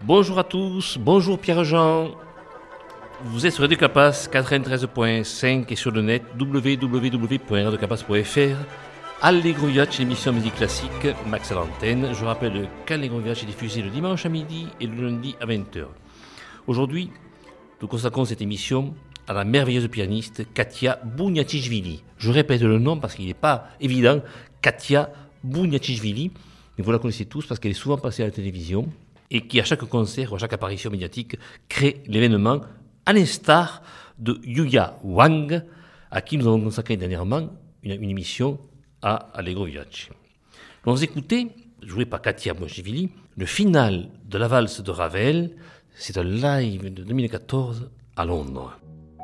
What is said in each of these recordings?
Bonjour à tous, bonjour Pierre-Jean. Vous êtes sur Radio Capas 93.5 et sur le net www.radiocapas.fr. Allegro Viace, l'émission musique classique, Max à l'antenne. Je rappelle qu'Allegro Viace est diffusé le dimanche à midi et le lundi à 20h. Aujourd'hui, nous consacrons cette émission à la merveilleuse pianiste Katia Bouniatichvili. Je répète le nom parce qu'il n'est pas évident, Katia Bouniatichvili, mais vous la connaissez tous parce qu'elle est souvent passée à la télévision et qui, à chaque concert ou à chaque apparition médiatique, crée l'événement, à l'instar de Yuya Wang, à qui nous avons consacré dernièrement une émission à Allegro Viace. Nous avons écouté, joué par Katia Bouniatichvili, le final de la valse de Ravel. C'est un live de 2014 à Londres.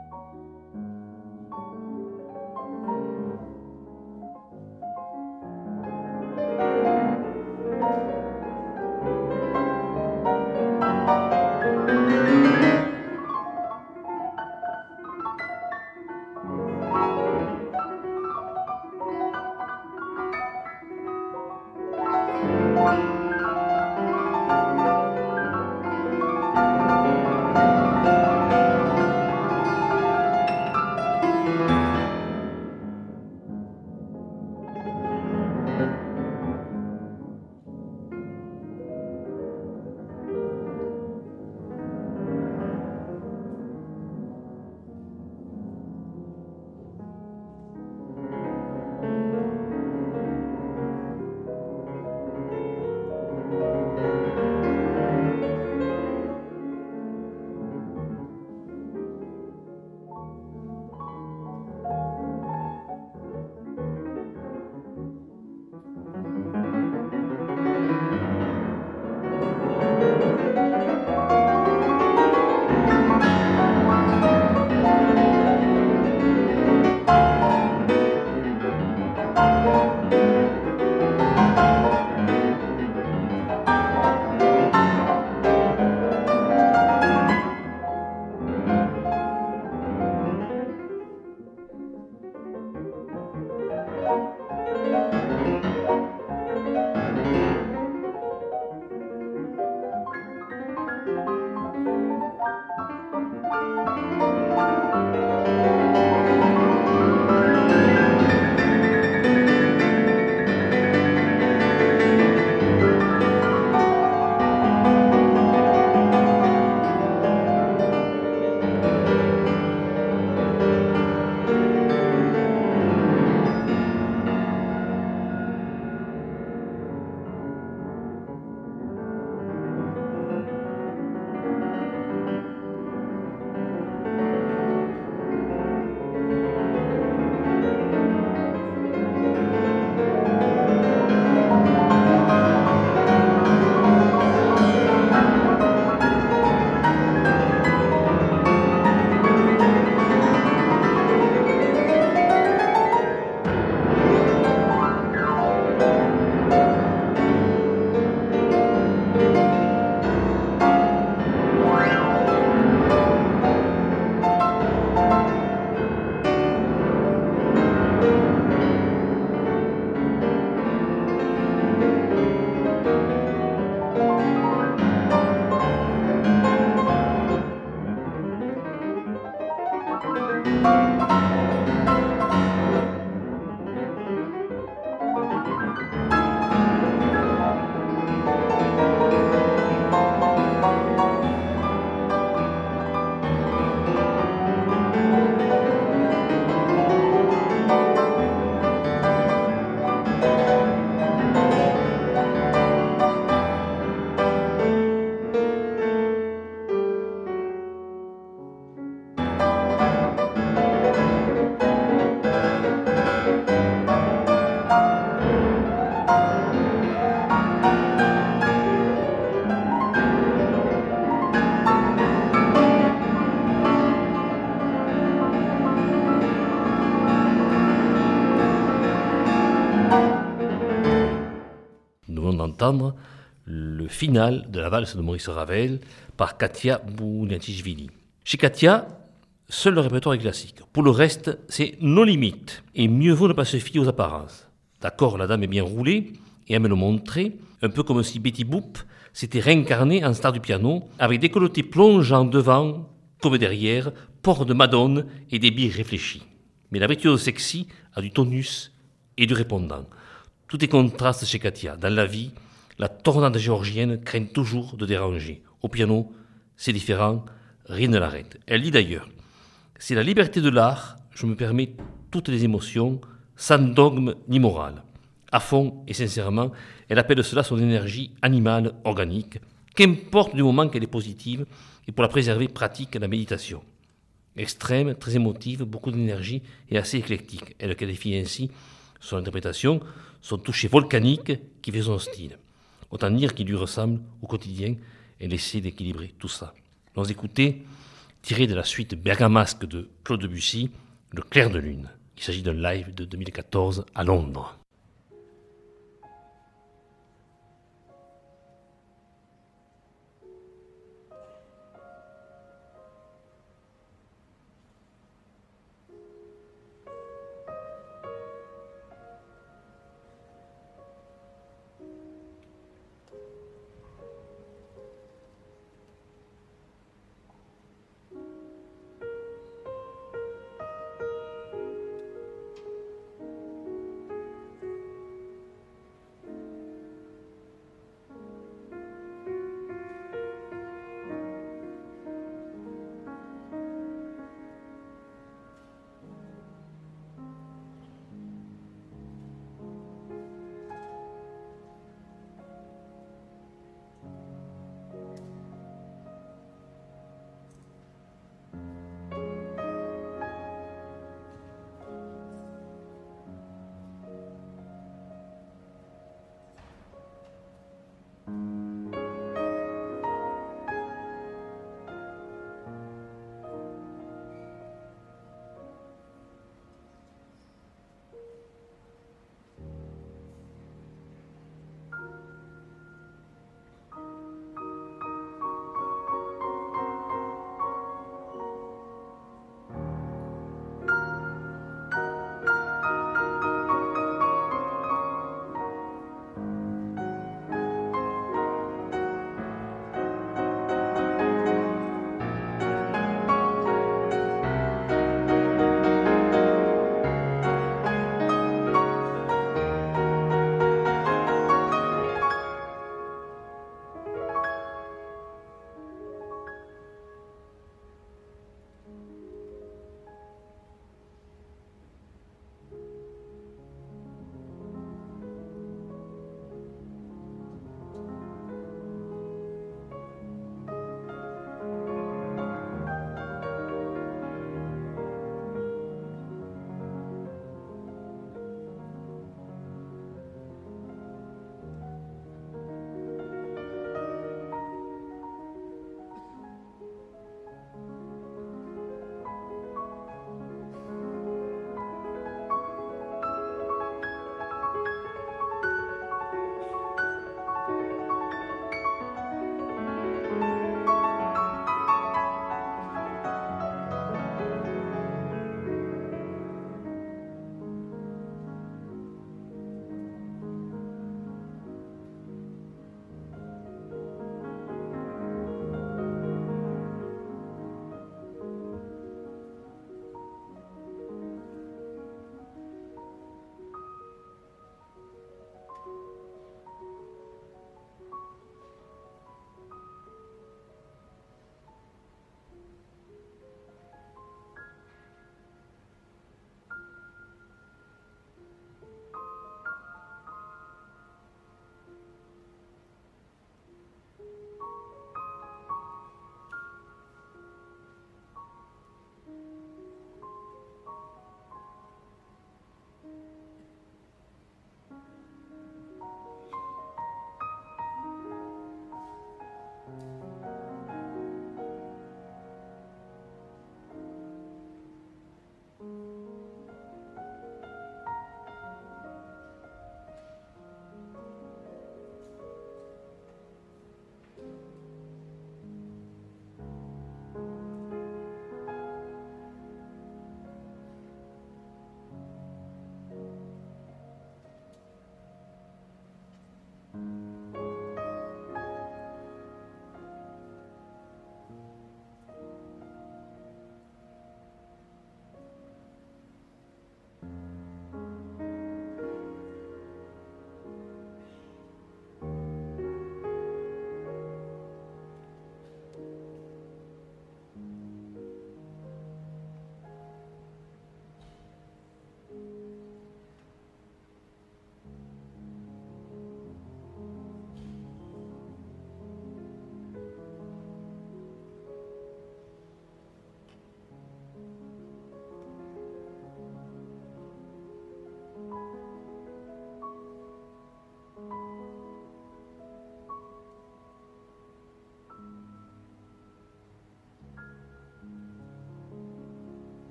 Entendre le final de la valse de Maurice Ravel par Katia Bouniatichvili. Chez Katia, seul le répertoire est classique. Pour le reste, c'est nos limites. Et mieux vaut ne pas se fier aux apparences. D'accord, la dame est bien roulée et aime le montrer, un peu comme si Betty Boop s'était réincarné en star du piano, avec décolleté plongeant devant comme derrière, port de Madone et des billes réfléchis. Mais la virtuose sexy a du tonus et du répondant. Tout est contraste chez Katia. Dans la vie, la tornade géorgienne craint toujours de déranger. Au piano, c'est différent, rien ne l'arrête. Elle dit d'ailleurs, c'est la liberté de l'art, je me permets toutes les émotions, sans dogme ni morale. À fond et sincèrement, elle appelle cela son énergie animale organique, qu'importe du moment qu'elle est positive, et pour la préserver pratique la méditation. Extrême, très émotive, beaucoup d'énergie et assez éclectique. Elle qualifie ainsi son interprétation, son toucher volcanique qui fait son style. Autant dire qu'il lui ressemble au quotidien. Elle essaie d'équilibrer tout ça. Nous écoutez, tiré de la suite bergamasque de Claude Debussy, Le clair de lune. Il s'agit d'un live de 2014 à Londres.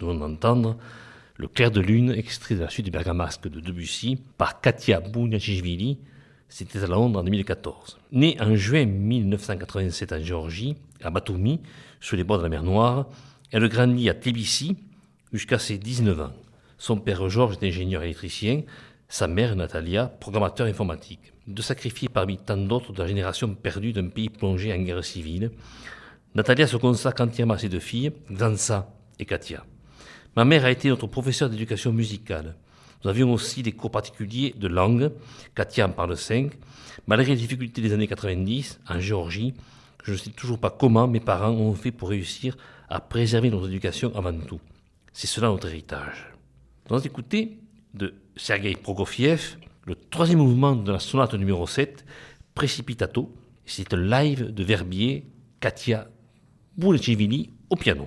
Nous allons entendre Le clair de lune, extrait de la suite du Bergamasque de Debussy par Katia Bouniachvili. C'était à Londres en 2014. Née en juin 1987 en Géorgie, à Batumi, sur les bords de la mer Noire, elle grandit à Tbilissi jusqu'à ses 19 ans. Son père Georges est ingénieur électricien, sa mère Natalia, programmateur informatique. De sacrifiés parmi tant d'autres de la génération perdue d'un pays plongé en guerre civile, Natalia se consacre entièrement à ses deux filles, Xansa et Katia. Ma mère a été notre professeure d'éducation musicale. Nous avions aussi des cours particuliers de langue. Katia en parle 5. Malgré les difficultés des années 90, en Géorgie, je ne sais toujours pas comment mes parents ont fait pour réussir à préserver notre éducation avant tout. C'est cela notre héritage. Nous allons écouter de Sergei Prokofiev le troisième mouvement de la sonate numéro 7, Precipitato. C'est un live de Verbier, Katia Bouniachvili au piano.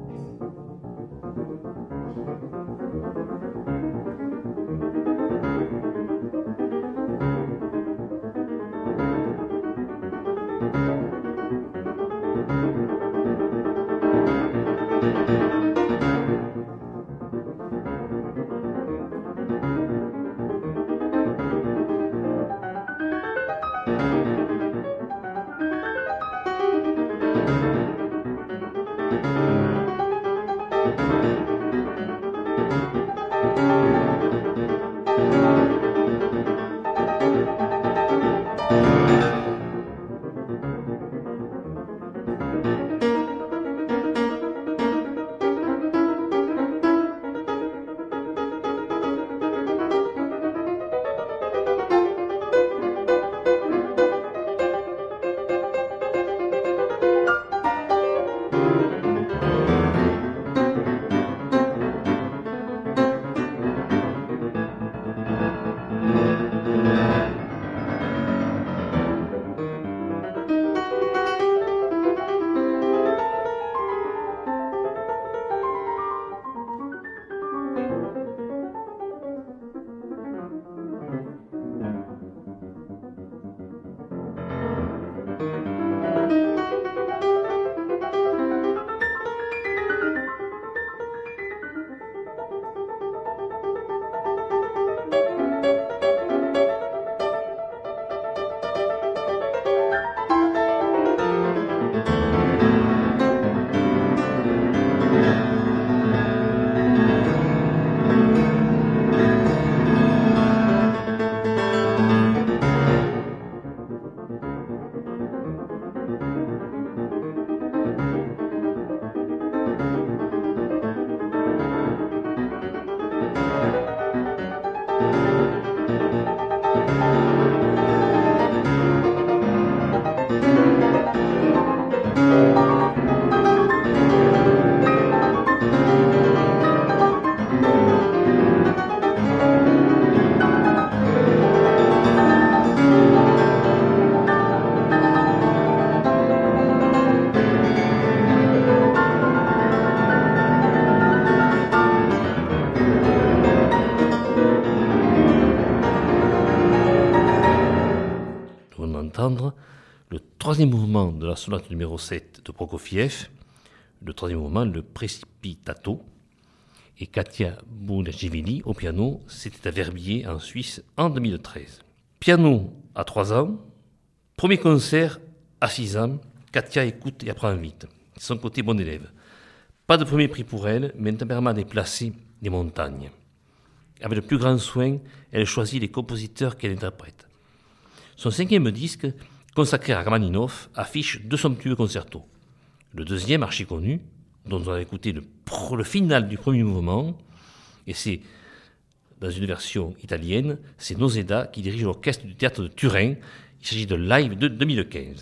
Le troisième mouvement de la sonate numéro 7 de Prokofiev, le troisième mouvement, le Precipitato, et Katia Bouniachvili au piano, c'était à Verbier en Suisse en 2013. Piano à 3 ans, premier concert à 6 ans, Katia écoute et apprend vite. C'est son côté bon élève. Pas de premier prix pour elle, mais un tempérament déplacé des montagnes. Avec le plus grand soin, elle choisit les compositeurs qu'elle interprète. Son 5e disque, consacré à Rachmaninov, affiche 2 somptueux concertos. Le deuxième, archi connu, dont on a écouté le final du premier mouvement, et c'est, dans une version italienne, c'est Noseda qui dirige l'orchestre du théâtre de Turin. Il s'agit de live de 2015.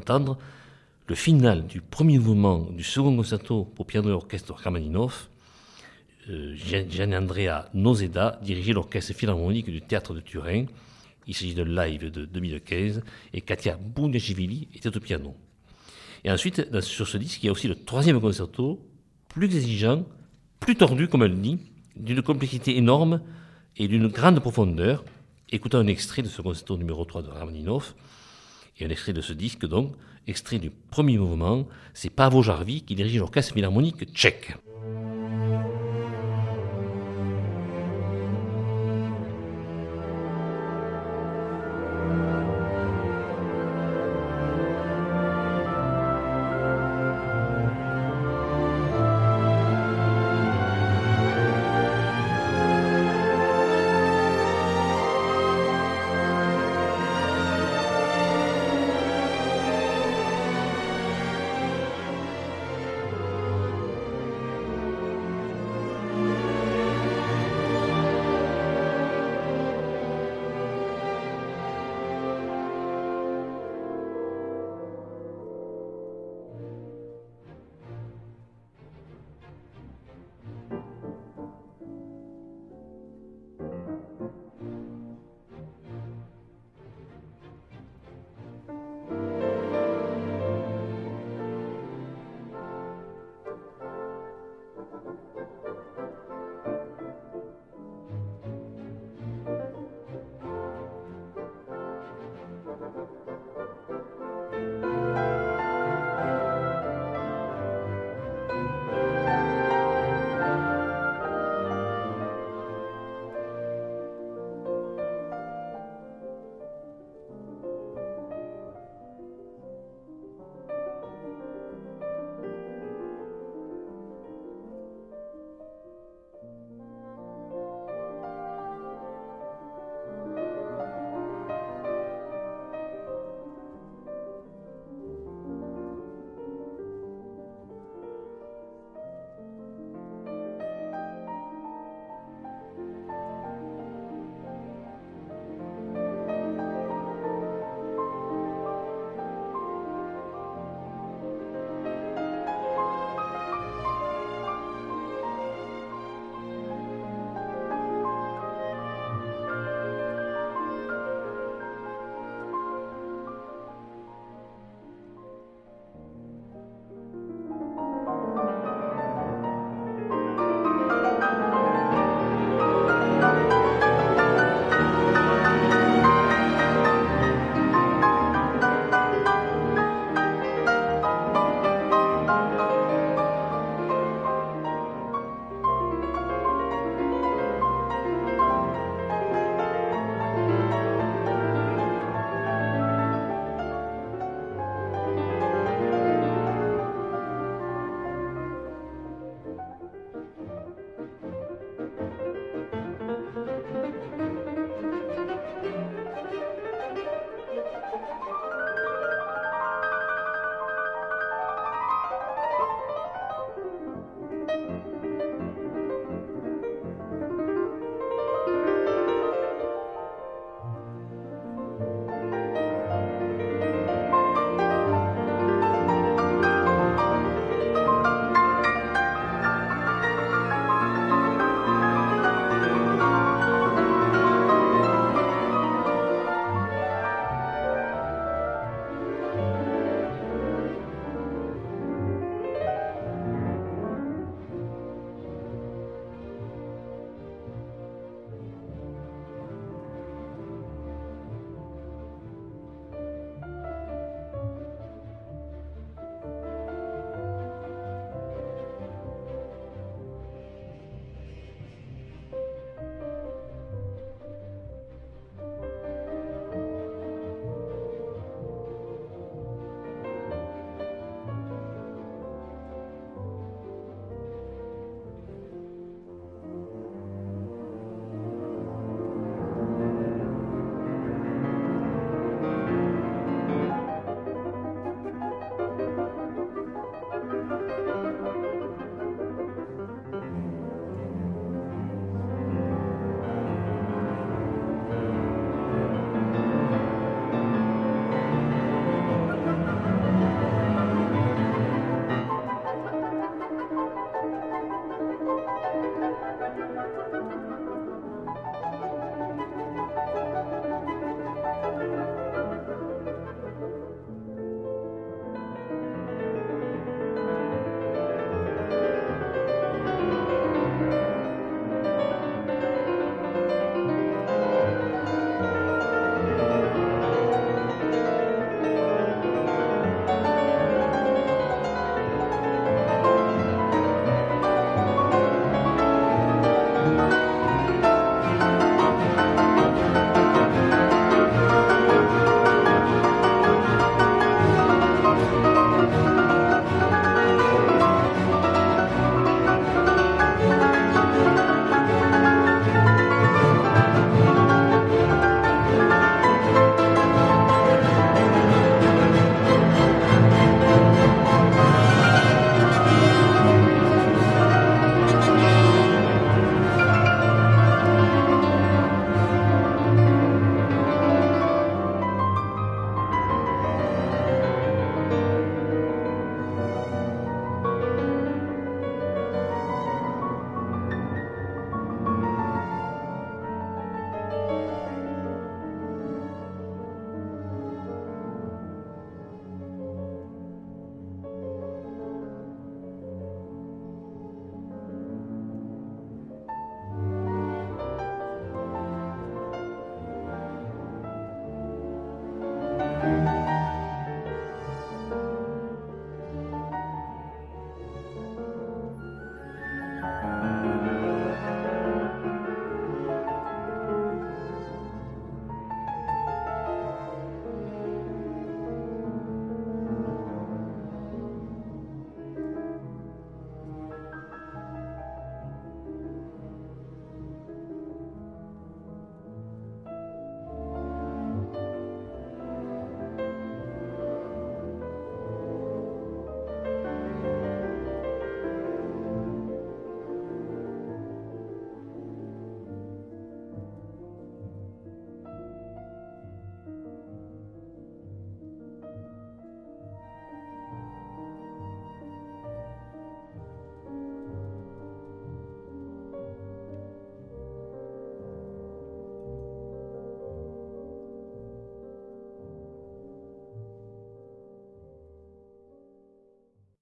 entendre le final du premier mouvement du second concerto pour piano et orchestre de Rachmaninov. Gianandrea Noseda dirigeait l'orchestre philharmonique du Théâtre de Turin. Il s'agit d'un live de 2015 et Katia Bouniachvili était au piano. Et ensuite, sur ce disque, il y a aussi le troisième concerto, plus exigeant, plus tordu, comme elle dit, d'une complexité énorme et d'une grande profondeur. Écoutons un extrait de ce concerto numéro 3 de Rachmaninov et un extrait de ce disque, donc, extrait du premier mouvement. C'est Pavo Jarvi qui dirige l'orchestre philharmonique tchèque.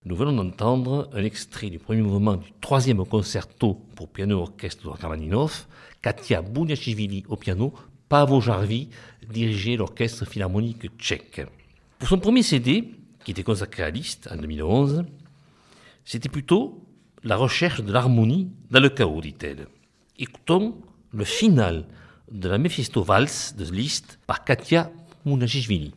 Nous venons d'entendre un extrait du premier mouvement du troisième concerto pour piano et orchestre de Rachmaninov, Katia Bouniachvili au piano, Pavo Jarvi dirigeait l'orchestre philharmonique tchèque. Pour son premier CD, qui était consacré à Liszt en 2011, c'était plutôt la recherche de l'harmonie dans le chaos, dit-elle. Écoutons le final de la Méphisto Valse de Liszt par Katia Bouniachvili.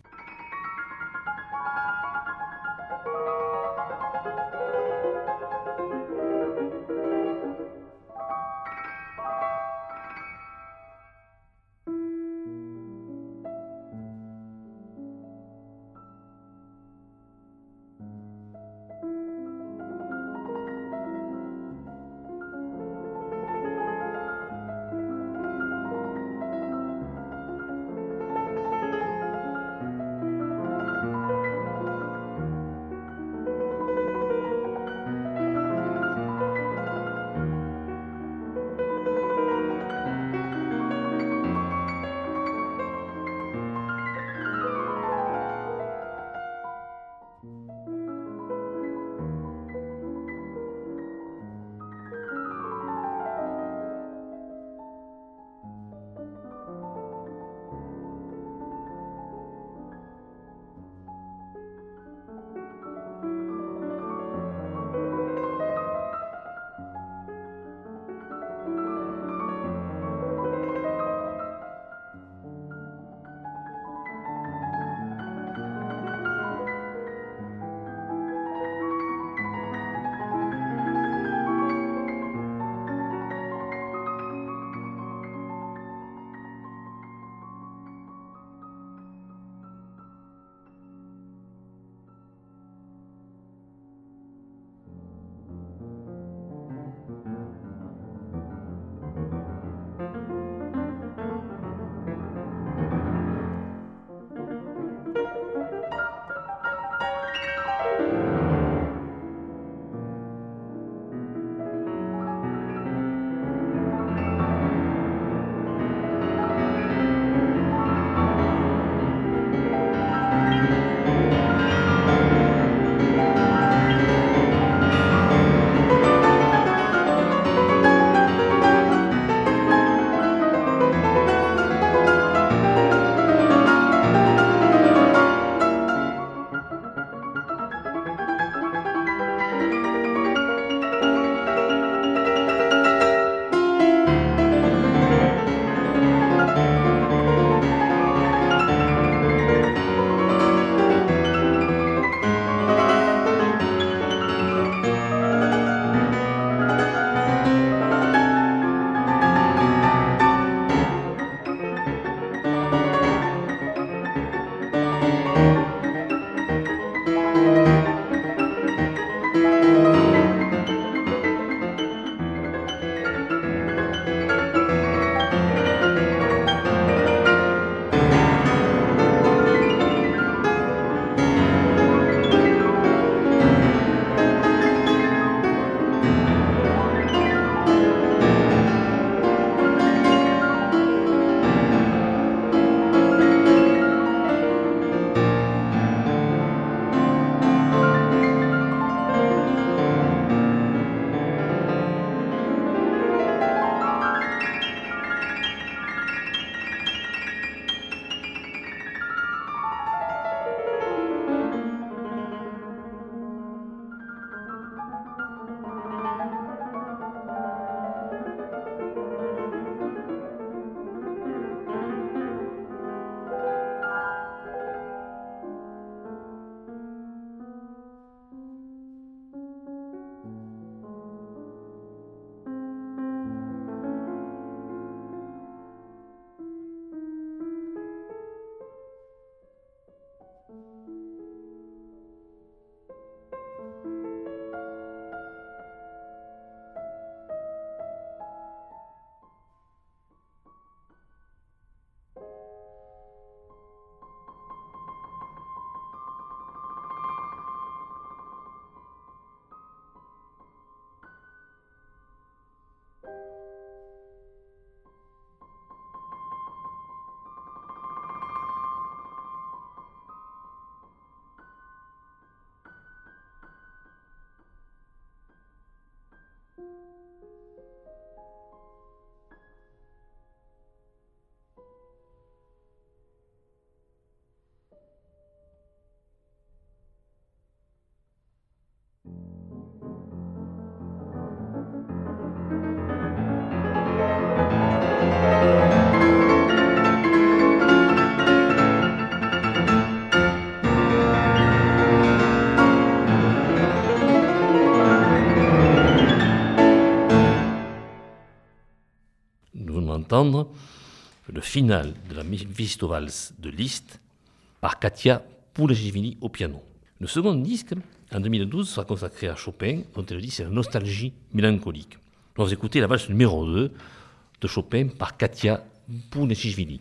entendre le final de la Méphisto-Valse de Liszt par Katia Poulegichvili au piano. Le second disque, en 2012, sera consacré à Chopin, dont elle dit c'est la nostalgie mélancolique. Nous allons écouter la valse numéro 2 de Chopin par Katia Poulegichvili.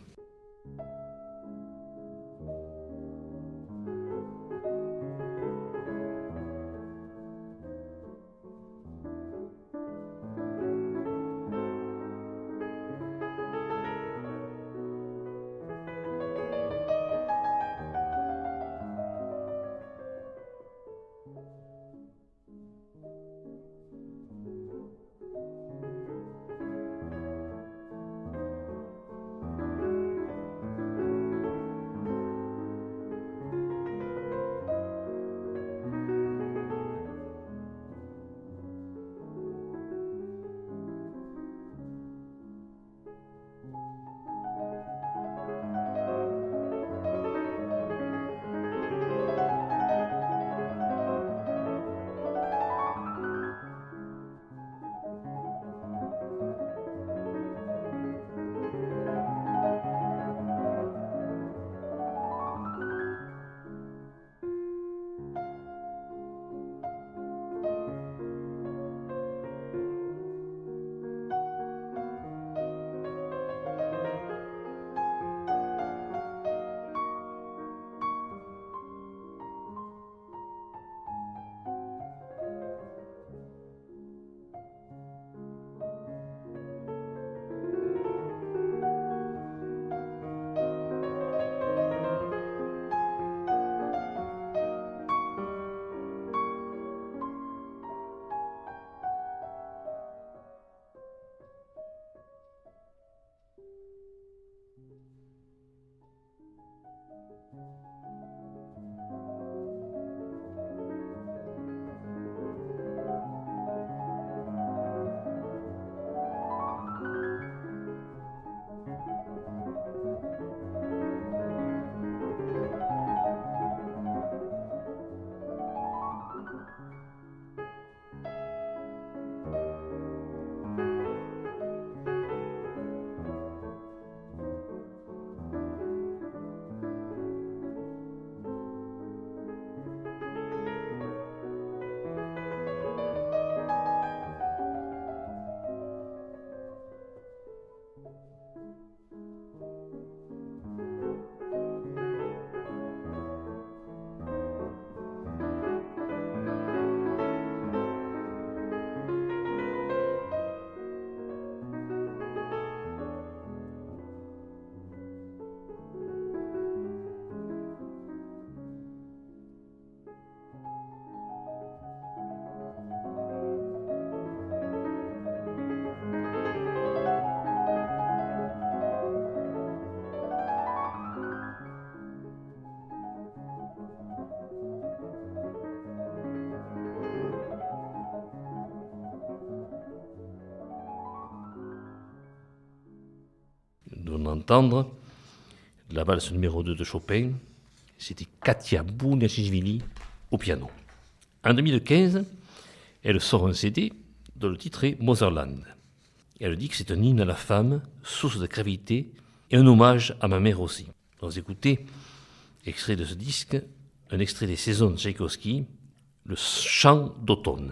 Entendre la valse numéro 2 de Chopin, c'était Katia Poulegichvili au piano. En 2015, elle sort un CD dont le titre est Motherland. Elle dit que c'est un hymne à la femme, source de gravité et un hommage à ma mère aussi. Vous écoutez, extrait de ce disque, un extrait des Saisons de Tchaïkovski, le chant d'automne.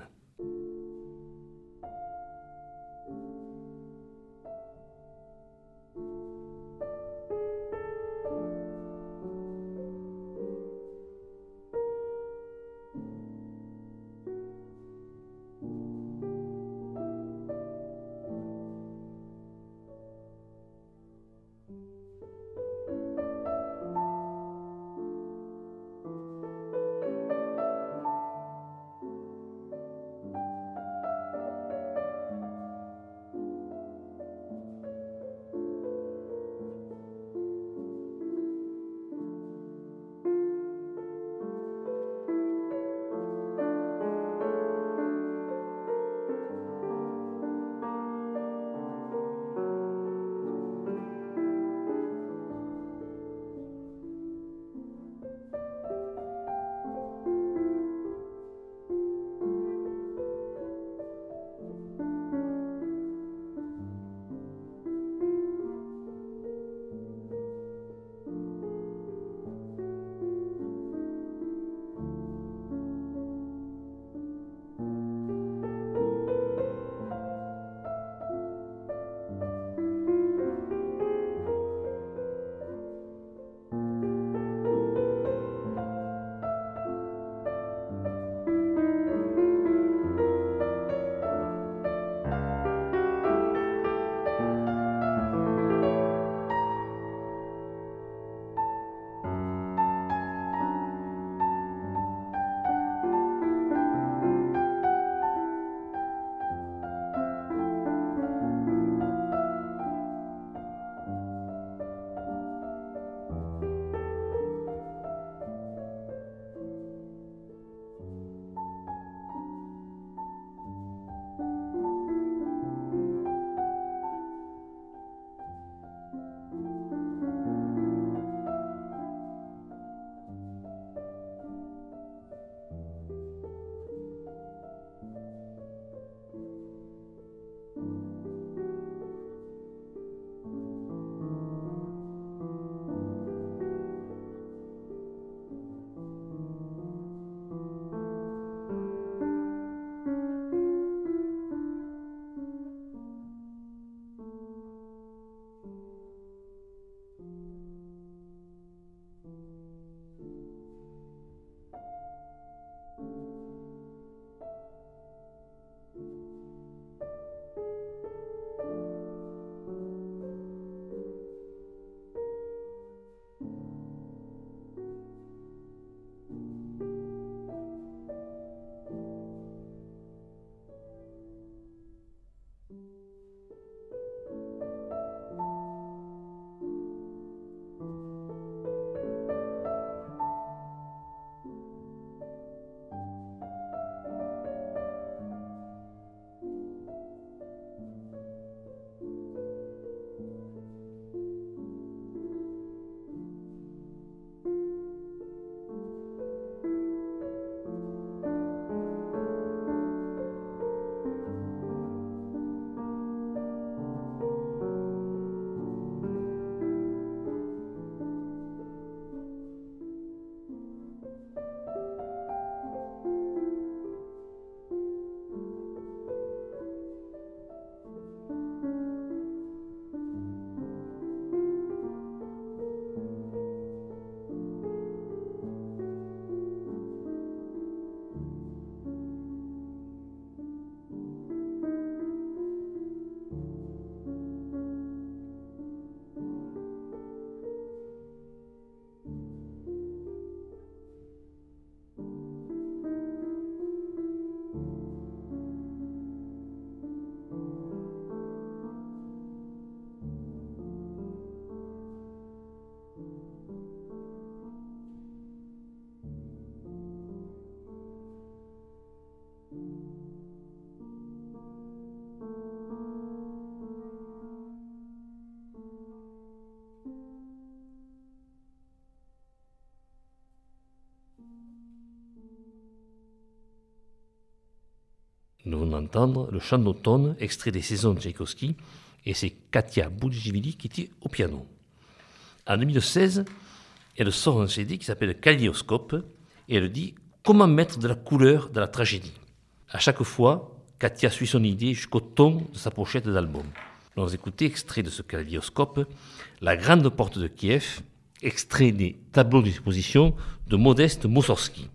Nous venons d'entendre le chant d'automne, extrait des saisons de Tchaïkovski, et c'est Katia Boudjivili qui était au piano. En 2016, elle sort un CD qui s'appelle Kaléidoscope, et elle dit comment mettre de la couleur dans la tragédie. À chaque fois, Katia suit son idée jusqu'au ton de sa pochette d'album. Nous allons écouter extrait de ce Kaléidoscope, La Grande Porte de Kiev, extrait des tableaux d'exposition de Modeste Mussorgsky.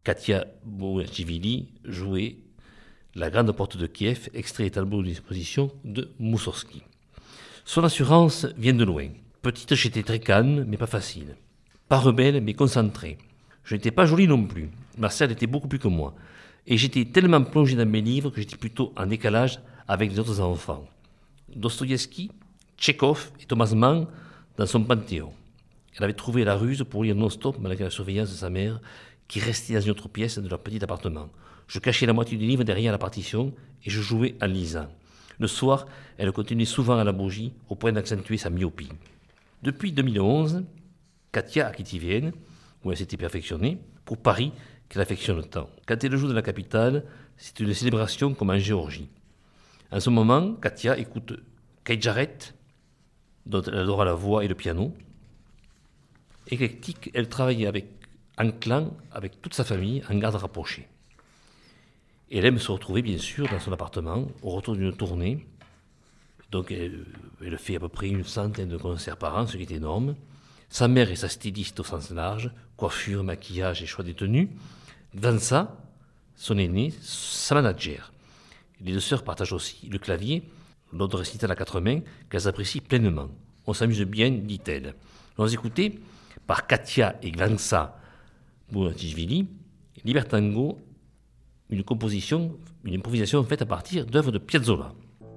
Katia Bounachivili jouait La Grande Porte de Kiev, extrait des tableaux de disposition de Moussorgsky. Son assurance vient de loin. Petite, j'étais très calme, mais pas facile. Pas rebelle, mais concentrée. Je n'étais pas jolie non plus. Marcel était beaucoup plus que moi. Et j'étais tellement plongé dans mes livres que j'étais plutôt en décalage avec les autres enfants. Dostoïevski, Tchekhov et Thomas Mann dans son panthéon. Elle avait trouvé la ruse pour lire non-stop malgré la surveillance de sa mère qui restait dans une autre pièce de leur petit appartement. Je cachais la moitié du livre derrière la partition et je jouais en lisant. Le soir, elle continuait souvent à la bougie au point d'accentuer sa myopie. Depuis 2011, Katia a quitté Vienne, où elle s'était perfectionnée, pour Paris, qu'elle affectionne tant. Quand elle joue dans la capitale, c'est une célébration comme en Géorgie. En ce moment, Katia écoute Keith Jarrett, dont elle adore la voix et le piano. Éclectique, elle travaille en clan avec toute sa famille en garde rapprochée. Et elle aime se retrouver, bien sûr, dans son appartement, au retour d'une tournée. Donc, elle fait à peu près 100 de concerts par an, ce qui est énorme. Sa mère est sa styliste au sens large, coiffure, maquillage et choix des tenues. Gvansa, son aînée, sa manager. Les deux sœurs partagent aussi le clavier, lors de récital à 4 mains, qu'elles apprécient pleinement. On s'amuse bien, dit-elle. Nous allons écouter, par Katia et Gvansa Bounachivili, Libertango, une improvisation faite à partir d'œuvres de Piazzolla.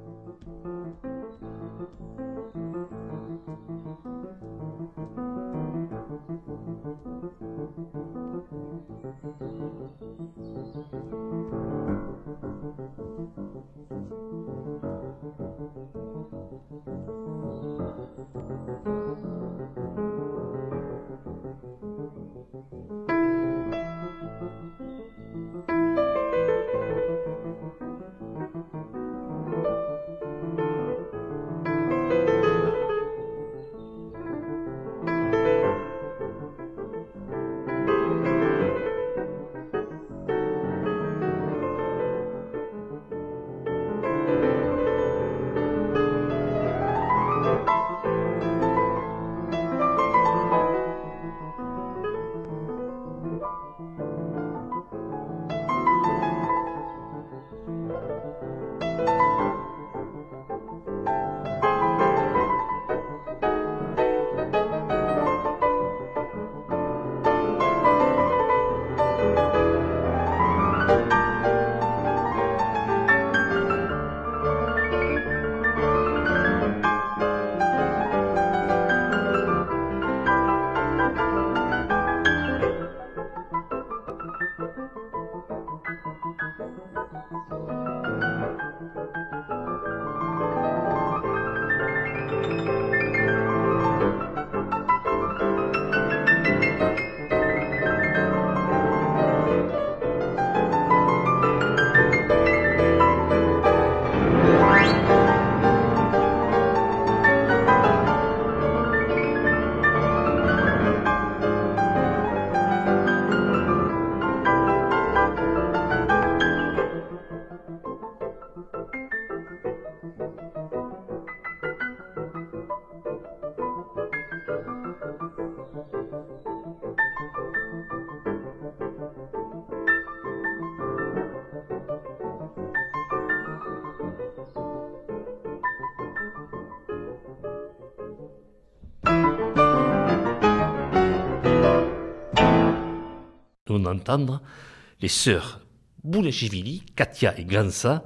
Nous allons entendre les sœurs Bounachivili, Katia et Gvansa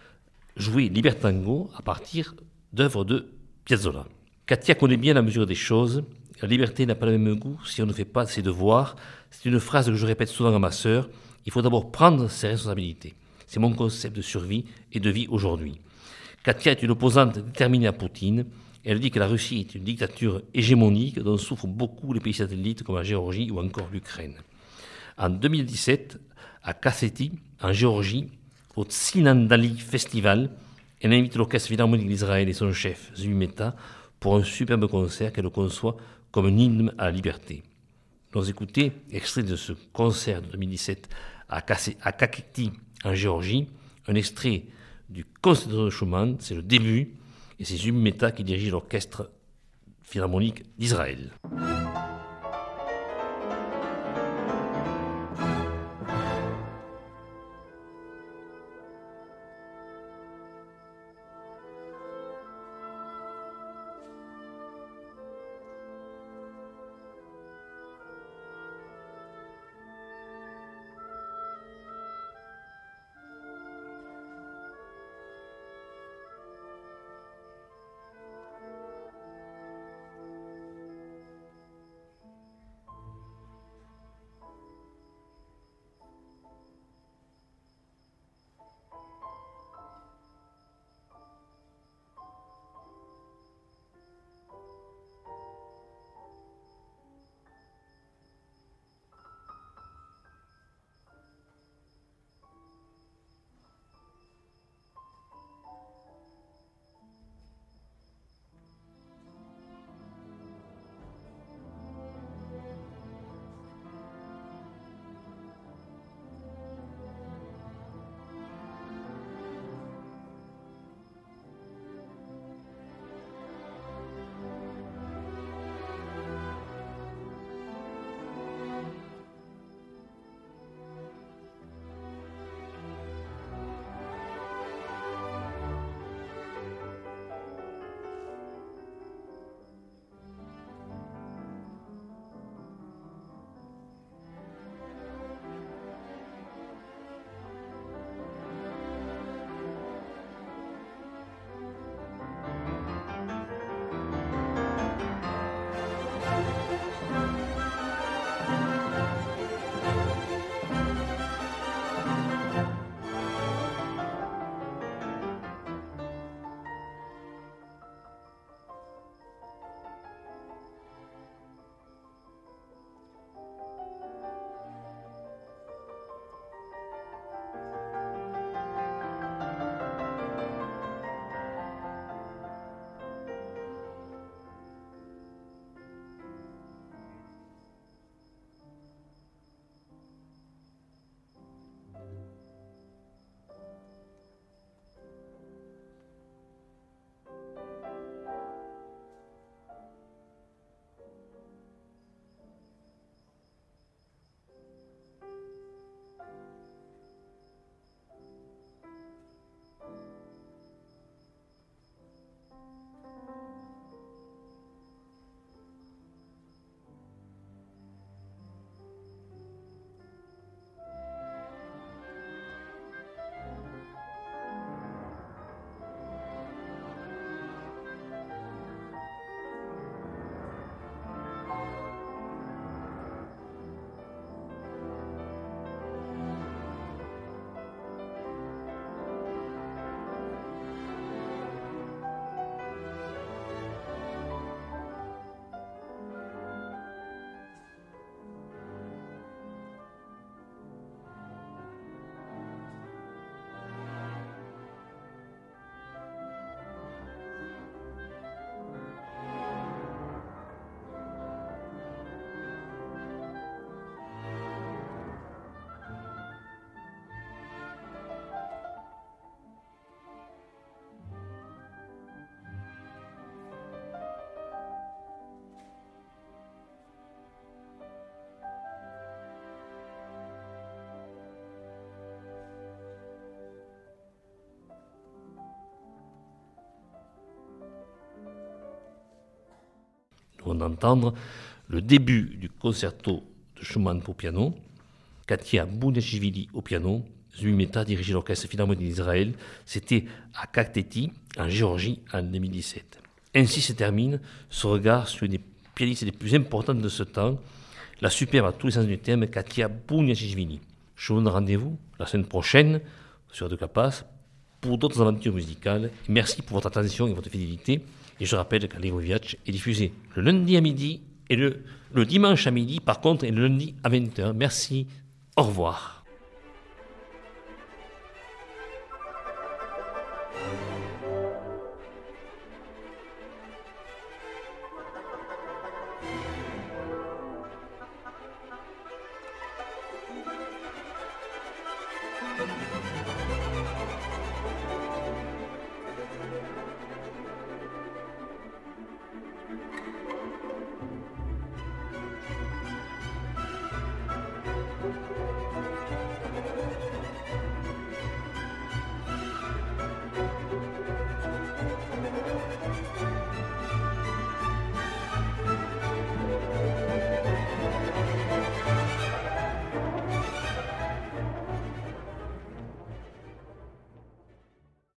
jouer Libertango à partir d'œuvres de Piazzolla. Katia connaît bien la mesure des choses. La liberté n'a pas le même goût si on ne fait pas ses devoirs. C'est une phrase que je répète souvent à ma sœur. Il faut d'abord prendre ses responsabilités. C'est mon concept de survie et de vie aujourd'hui. Katia est une opposante déterminée à Poutine. Elle dit que la Russie est une dictature hégémonique dont souffrent beaucoup les pays satellites comme la Géorgie ou encore l'Ukraine. En 2017, à Kasseti, en Géorgie, au Tsinandali Festival, elle invite l'Orchestre Philharmonique d'Israël et son chef, Zvi Mehta, pour un superbe concert qu'elle conçoit comme un hymne à la liberté. Nous allons écouter, extrait de ce concert de 2017 à Kakheti, en Géorgie, un extrait du Concerto de Schumann, c'est le début, et c'est Zvi Mehta qui dirige l'Orchestre Philharmonique d'Israël. venons d'entendre le début du concerto de Schumann pour piano, Katia Bouniachvili au piano, Zvi Mehta dirigeait l'orchestre philharmonique d'Israël. C'était à Kakheti, en Géorgie, en 2017. Ainsi se termine ce regard sur une des pianistes les plus importantes de ce temps, la superbe à tous les sens du terme, Katia Bouniachvili. Je vous donne rendez-vous la semaine prochaine sur De Capas pour d'autres aventures musicales. Et merci pour votre attention et votre fidélité. Et je rappelle qu'Allegro Vivace est diffusé le lundi à midi et le dimanche à midi, par contre, et le lundi à 20h. Merci, au revoir.